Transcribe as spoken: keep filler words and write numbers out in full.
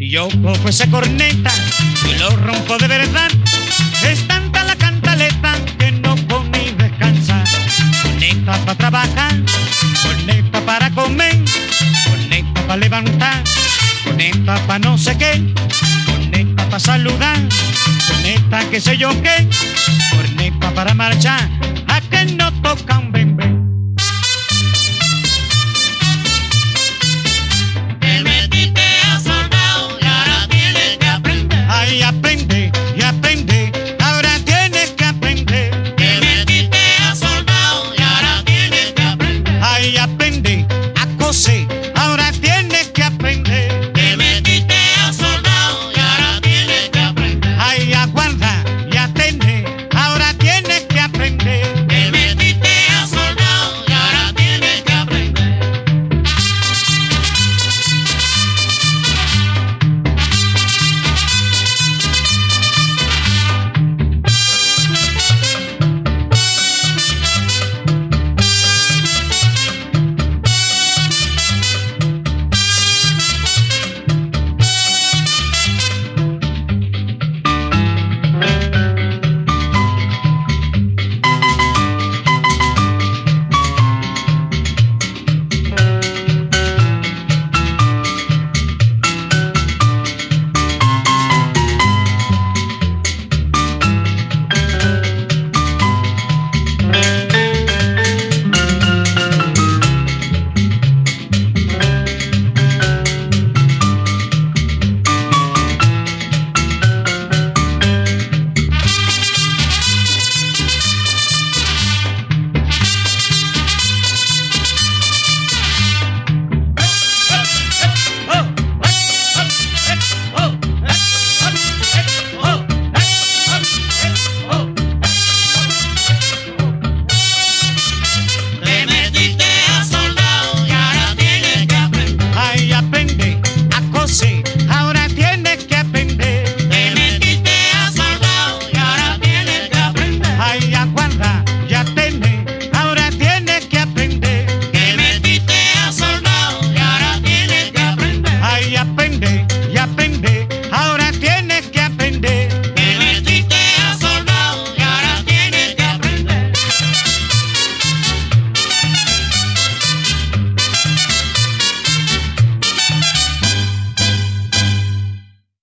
Yo cojo esa corneta y lo rompo de verdad. Es tanta la cantaleta que no puedo ni descansar. Corneta para trabajar, corneta para comer, corneta para levantar, corneta para no sé qué, corneta para saludar, corneta que sé yo qué, corneta para marchar. A que no tocan bembé.